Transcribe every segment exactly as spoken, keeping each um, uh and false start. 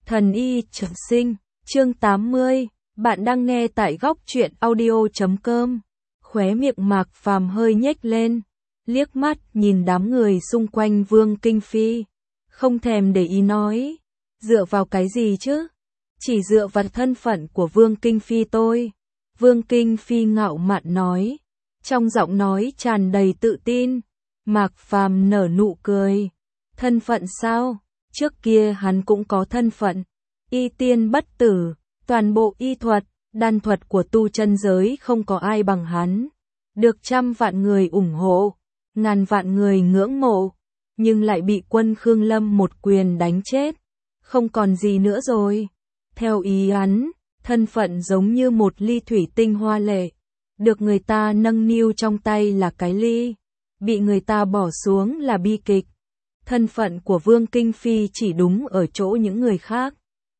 Thần y trường sinh, chương tám mươi, bạn đang nghe tại góc truyện audio chấm com. Khóe miệng Mạc Phàm hơi nhếch lên, liếc mắt nhìn đám người xung quanh Vương Kinh Phi, không thèm để ý nói, dựa vào cái gì chứ? Chỉ dựa vào thân phận của Vương Kinh Phi tôi. Vương Kinh Phi ngạo mạn nói, trong giọng nói tràn đầy tự tin. Mạc Phàm nở nụ cười, thân phận sao? Trước kia hắn cũng có thân phận, y tiên bất tử, toàn bộ y thuật, đan thuật của tu chân giới không có ai bằng hắn. Được trăm vạn người ủng hộ, ngàn vạn người ngưỡng mộ, nhưng lại bị quân Khương Lâm một quyền đánh chết. Không còn gì nữa rồi. Theo ý hắn, thân phận giống như một ly thủy tinh hoa lệ, được người ta nâng niu trong tay là cái ly, bị người ta bỏ xuống là bi kịch. Thân phận của Vương Kinh Phi chỉ đúng ở chỗ những người khác,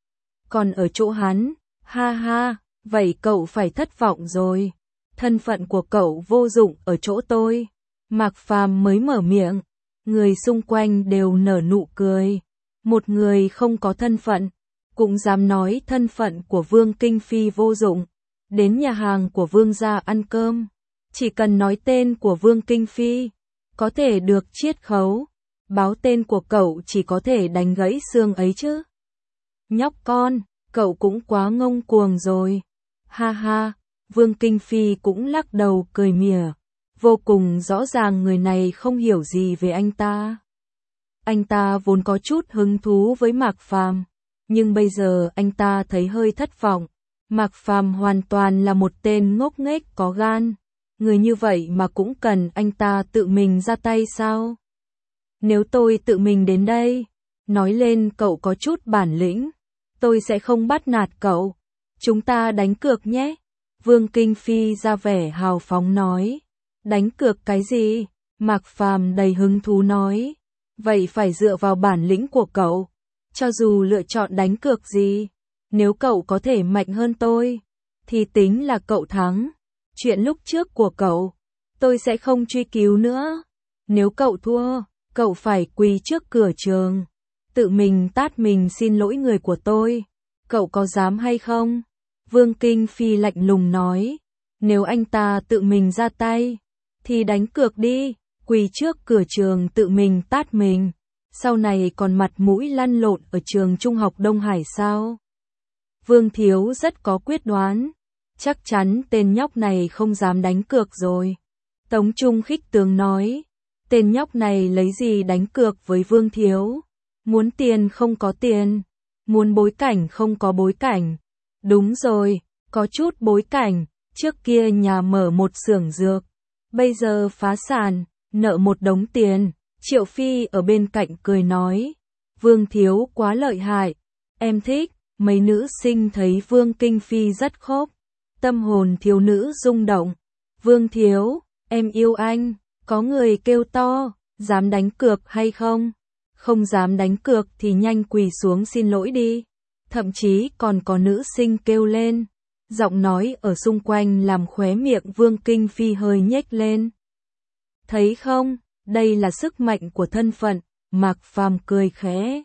còn ở chỗ hắn, ha ha, vậy cậu phải thất vọng rồi. Thân phận của cậu vô dụng ở chỗ tôi. Mạc Phàm mới mở miệng, người xung quanh đều nở nụ cười. Một người không có thân phận, cũng dám nói thân phận của Vương Kinh Phi vô dụng. Đến nhà hàng của Vương gia ăn cơm, chỉ cần nói tên của Vương Kinh Phi, có thể được chiết khấu. Báo tên của cậu chỉ có thể đánh gãy xương ấy chứ. Nhóc con, cậu cũng quá ngông cuồng rồi. Ha ha, Vương Kinh Phi cũng lắc đầu cười mỉa. Vô cùng rõ ràng người này không hiểu gì về anh ta. Anh ta vốn có chút hứng thú với Mạc Phàm, nhưng bây giờ anh ta thấy hơi thất vọng. Mạc Phàm hoàn toàn là một tên ngốc nghếch có gan. Người như vậy mà cũng cần anh ta tự mình ra tay sao? Nếu tôi tự mình đến đây, nói lên cậu có chút bản lĩnh, tôi sẽ không bắt nạt cậu. Chúng ta đánh cược nhé. Vương Kinh Phi ra vẻ hào phóng nói. Đánh cược cái gì? Mạc Phàm đầy hứng thú nói. Vậy phải dựa vào bản lĩnh của cậu. Cho dù lựa chọn đánh cược gì, nếu cậu có thể mạnh hơn tôi, thì tính là cậu thắng. Chuyện lúc trước của cậu, tôi sẽ không truy cứu nữa. Nếu cậu thua, cậu phải quỳ trước cửa trường, tự mình tát mình xin lỗi người của tôi. Cậu có dám hay không? Vương Kinh Phi lạnh lùng nói. Nếu anh ta tự mình ra tay, thì đánh cược đi, quỳ trước cửa trường tự mình tát mình. Sau này còn mặt mũi lăn lộn ở trường trung học Đông Hải sao? Vương Thiếu rất có quyết đoán. Chắc chắn tên nhóc này không dám đánh cược rồi. Tống Trung khích tướng nói. Tên nhóc này lấy gì đánh cược với Vương Thiếu? Muốn tiền không có tiền, muốn bối cảnh không có bối cảnh. Đúng rồi, có chút bối cảnh, trước kia nhà mở một xưởng dược, bây giờ phá sản, nợ một đống tiền. Triệu Phi ở bên cạnh cười nói, Vương Thiếu quá lợi hại, em thích. Mấy nữ sinh thấy Vương Kinh Phi rất khốp, tâm hồn thiếu nữ rung động. Vương Thiếu, em yêu anh. Có người kêu to, dám đánh cược hay không? Không dám đánh cược thì nhanh quỳ xuống xin lỗi đi. Thậm chí còn có nữ sinh kêu lên. Giọng nói ở xung quanh làm khóe miệng Vương Kinh Phi hơi nhếch lên. Thấy không, đây là sức mạnh của thân phận. Mạc Phàm cười khẽ.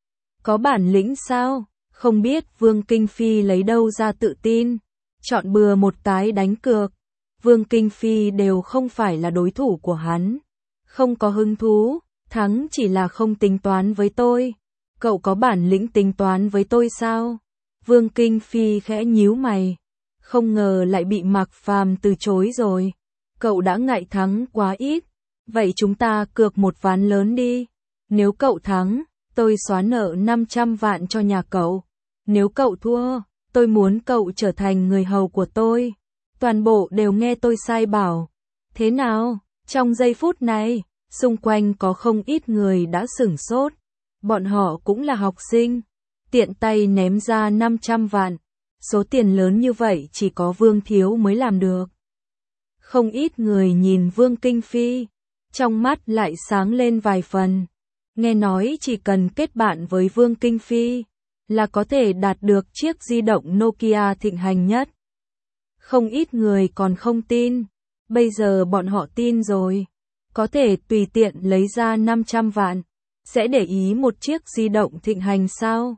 Có bản lĩnh sao? Không biết Vương Kinh Phi lấy đâu ra tự tin. Chọn bừa một cái đánh cược. Vương Kinh Phi đều không phải là đối thủ của hắn. Không có hứng thú, thắng chỉ là không tính toán với tôi. Cậu có bản lĩnh tính toán với tôi sao? Vương Kinh Phi khẽ nhíu mày. Không ngờ lại bị Mạc Phàm từ chối rồi. Cậu đã ngại thắng quá ít. Vậy chúng ta cược một ván lớn đi. Nếu cậu thắng, tôi xóa nợ năm trăm vạn cho nhà cậu. Nếu cậu thua, tôi muốn cậu trở thành người hầu của tôi. Toàn bộ đều nghe tôi sai bảo. Thế nào? Trong giây phút này, xung quanh có không ít người đã sửng sốt. Bọn họ cũng là học sinh. Tiện tay ném ra năm trăm vạn. Số tiền lớn như vậy chỉ có Vương Thiếu mới làm được. Không ít người nhìn Vương Kinh Phi, trong mắt lại sáng lên vài phần. Nghe nói chỉ cần kết bạn với Vương Kinh Phi, là có thể đạt được chiếc di động Nokia thịnh hành nhất. Không ít người còn không tin, bây giờ bọn họ tin rồi. Có thể tùy tiện lấy ra năm trăm vạn, sẽ để ý một chiếc di động thịnh hành sao?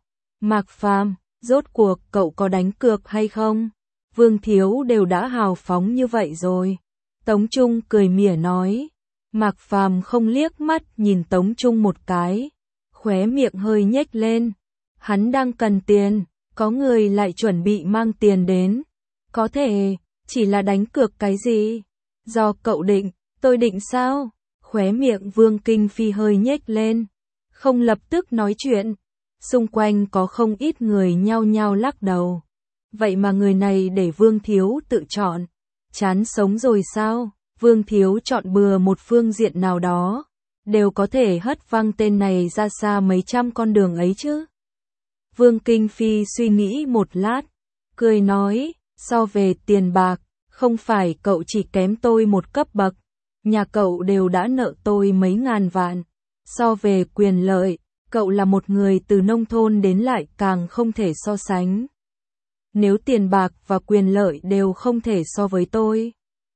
Mạc Phàm, rốt cuộc cậu có đánh cược hay không? Vương Thiếu đều đã hào phóng như vậy rồi. Tống Trung cười mỉa nói. Mạc Phàm không liếc mắt nhìn Tống Trung một cái, khóe miệng hơi nhếch lên. Hắn đang cần tiền, có người lại chuẩn bị mang tiền đến. Có thể, chỉ là đánh cược cái gì? Do cậu định, tôi định sao? Khóe miệng Vương Kinh Phi hơi nhếch lên, không lập tức nói chuyện. Xung quanh có không ít người nhao nhao lắc đầu. Vậy mà người này để Vương Thiếu tự chọn. Chán sống rồi sao? Vương Thiếu chọn bừa một phương diện nào đó, đều có thể hất văng tên này ra xa mấy trăm con đường ấy chứ. Vương Kinh Phi suy nghĩ một lát, cười nói, so về tiền bạc, không phải cậu chỉ kém tôi một cấp bậc, nhà cậu đều đã nợ tôi mấy ngàn vạn. So về quyền lợi, cậu là một người từ nông thôn đến lại càng không thể so sánh. Nếu tiền bạc và quyền lợi đều không thể so với tôi,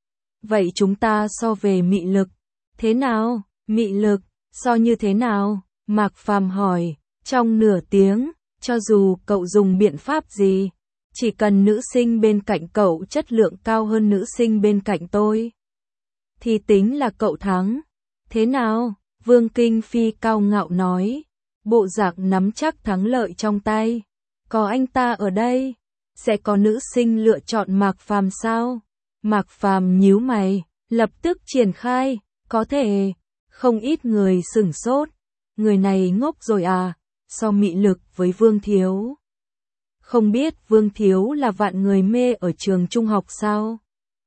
vậy chúng ta so về mị lực. Thế nào? Mị lực, so như thế nào? Mạc Phàm hỏi. Trong nửa tiếng, cho dù cậu dùng biện pháp gì, chỉ cần nữ sinh bên cạnh cậu chất lượng cao hơn nữ sinh bên cạnh tôi, thì tính là cậu thắng. Thế nào? Vương Kinh Phi cao ngạo nói, bộ dạng nắm chắc thắng lợi trong tay. Có anh ta ở đây, sẽ có nữ sinh lựa chọn Mạc Phàm sao? Mạc Phàm nhíu mày, lập tức triển khai, có thể. Không ít người sửng sốt, người này ngốc rồi à, so mị lực với Vương Thiếu. Không biết Vương Thiếu là vạn người mê ở trường trung học sao?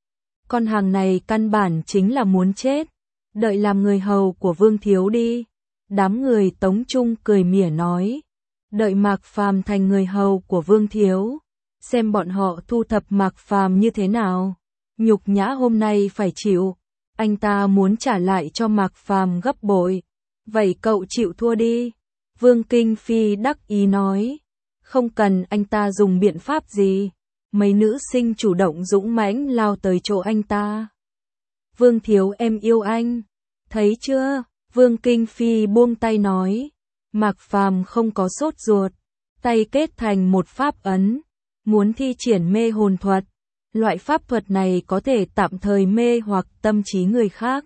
Con hàng này căn bản chính là muốn chết, đợi làm người hầu của Vương Thiếu đi. Đám người Tống Trung cười mỉa nói, đợi Mạc Phàm thành người hầu của Vương Thiếu, xem bọn họ thu thập Mạc Phàm như thế nào. Nhục nhã hôm nay phải chịu, anh ta muốn trả lại cho Mạc Phàm gấp bội. Vậy cậu chịu thua đi. Vương Kinh Phi đắc ý nói, không cần anh ta dùng biện pháp gì. Mấy nữ sinh chủ động dũng mãnh lao tới chỗ anh ta. Vương Thiếu em yêu anh, thấy chưa? Vương Kinh Phi buông tay nói. Mạc Phàm không có sốt ruột, tay kết thành một pháp ấn, muốn thi triển mê hồn thuật. Loại pháp thuật này có thể tạm thời mê hoặc tâm trí người khác.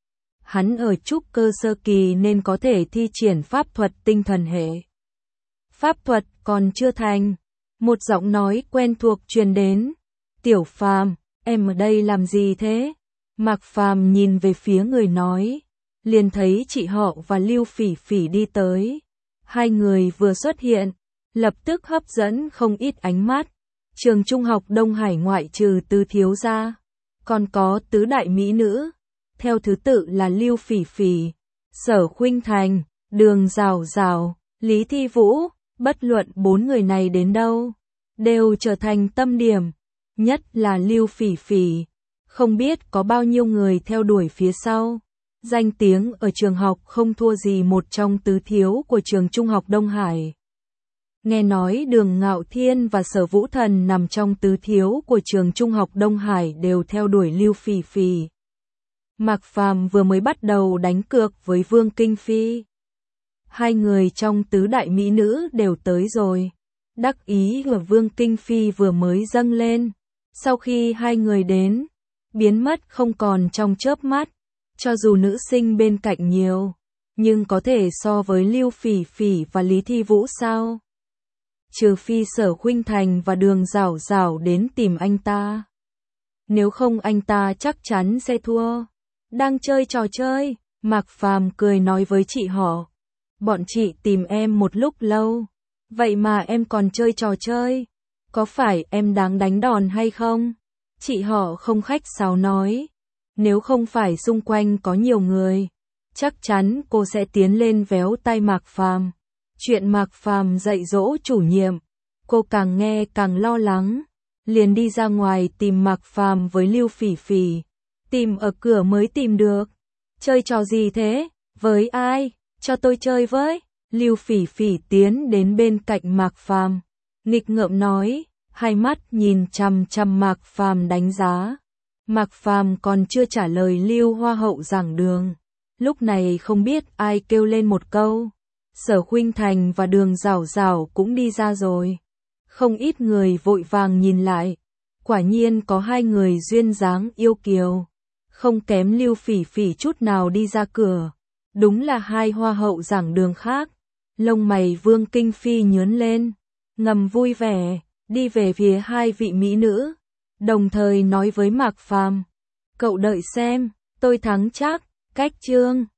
Hắn ở trúc cơ sơ kỳ nên có thể thi triển pháp thuật tinh thần hệ. Pháp thuật còn chưa thành, một giọng nói quen thuộc truyền đến. Tiểu Phàm, em ở đây làm gì thế? Mạc Phàm nhìn về phía người nói, liền thấy chị họ và Lưu Phỉ Phỉ đi tới. Hai người vừa xuất hiện, lập tức hấp dẫn không ít ánh mắt. Trường trung học Đông Hải ngoại trừ Tứ thiếu gia, còn có tứ đại mỹ nữ, theo thứ tự là Lưu Phỉ Phỉ, Sở Khuynh Thành, Đường Rào Rào, Lý Thi Vũ. Bất luận bốn người này đến đâu, đều trở thành tâm điểm, nhất là Lưu Phỉ Phỉ. Không biết có bao nhiêu người theo đuổi phía sau. Danh tiếng ở trường học không thua gì một trong tứ thiếu của trường trung học Đông Hải. Nghe nói Đường Ngạo Thiên và Sở Vũ Thần nằm trong tứ thiếu của trường trung học Đông Hải đều theo đuổi Lưu Phỉ Phỉ. Mạc Phàm vừa mới bắt đầu đánh cược với Vương Kinh Phi. Hai người trong tứ đại mỹ nữ đều tới rồi. Đắc ý của Vương Kinh Phi vừa mới dâng lên. Sau khi hai người đến, biến mất không còn trong chớp mắt. Cho dù nữ sinh bên cạnh nhiều, nhưng có thể so với Lưu Phỉ Phỉ và Lý Thi Vũ sao? Trừ phi Sở Khuynh Thành và Đường Rảo Rảo đến tìm anh ta. Nếu không anh ta chắc chắn sẽ thua. Đang chơi trò chơi, Mạc Phàm cười nói với chị họ. Bọn chị tìm em một lúc lâu, vậy mà em còn chơi trò chơi. Có phải em đáng đánh đòn hay không? Chị họ không khách sáo nói. Nếu không phải xung quanh có nhiều người, chắc chắn cô sẽ tiến lên véo tay Mạc Phàm. Chuyện Mạc Phàm dạy dỗ chủ nhiệm, cô càng nghe càng lo lắng, liền đi ra ngoài tìm Mạc Phàm với Lưu Phỉ Phỉ. Tìm ở cửa mới tìm được. Chơi trò gì thế? Với ai? Cho tôi chơi với. Lưu Phỉ Phỉ tiến đến bên cạnh Mạc Phàm, nghịch ngợm nói, hai mắt nhìn chằm chằm Mạc Phàm đánh giá. Mạc Phàm còn chưa trả lời Lưu Hoa Hậu giảng đường, lúc này không biết ai kêu lên một câu, Sở Khuynh Thành và Đường Giảo Giảo cũng đi ra rồi. Không ít người vội vàng nhìn lại. Quả nhiên có hai người duyên dáng yêu kiều. Không kém Lưu Phỉ Phỉ chút nào đi ra cửa. Đúng là hai hoa hậu giảng đường khác. Lông mày Vương Kinh Phi nhướng lên. Ngầm vui vẻ, đi về phía hai vị mỹ nữ. Đồng thời nói với Mạc Phàm. Cậu đợi xem, tôi thắng chắc, cách chương.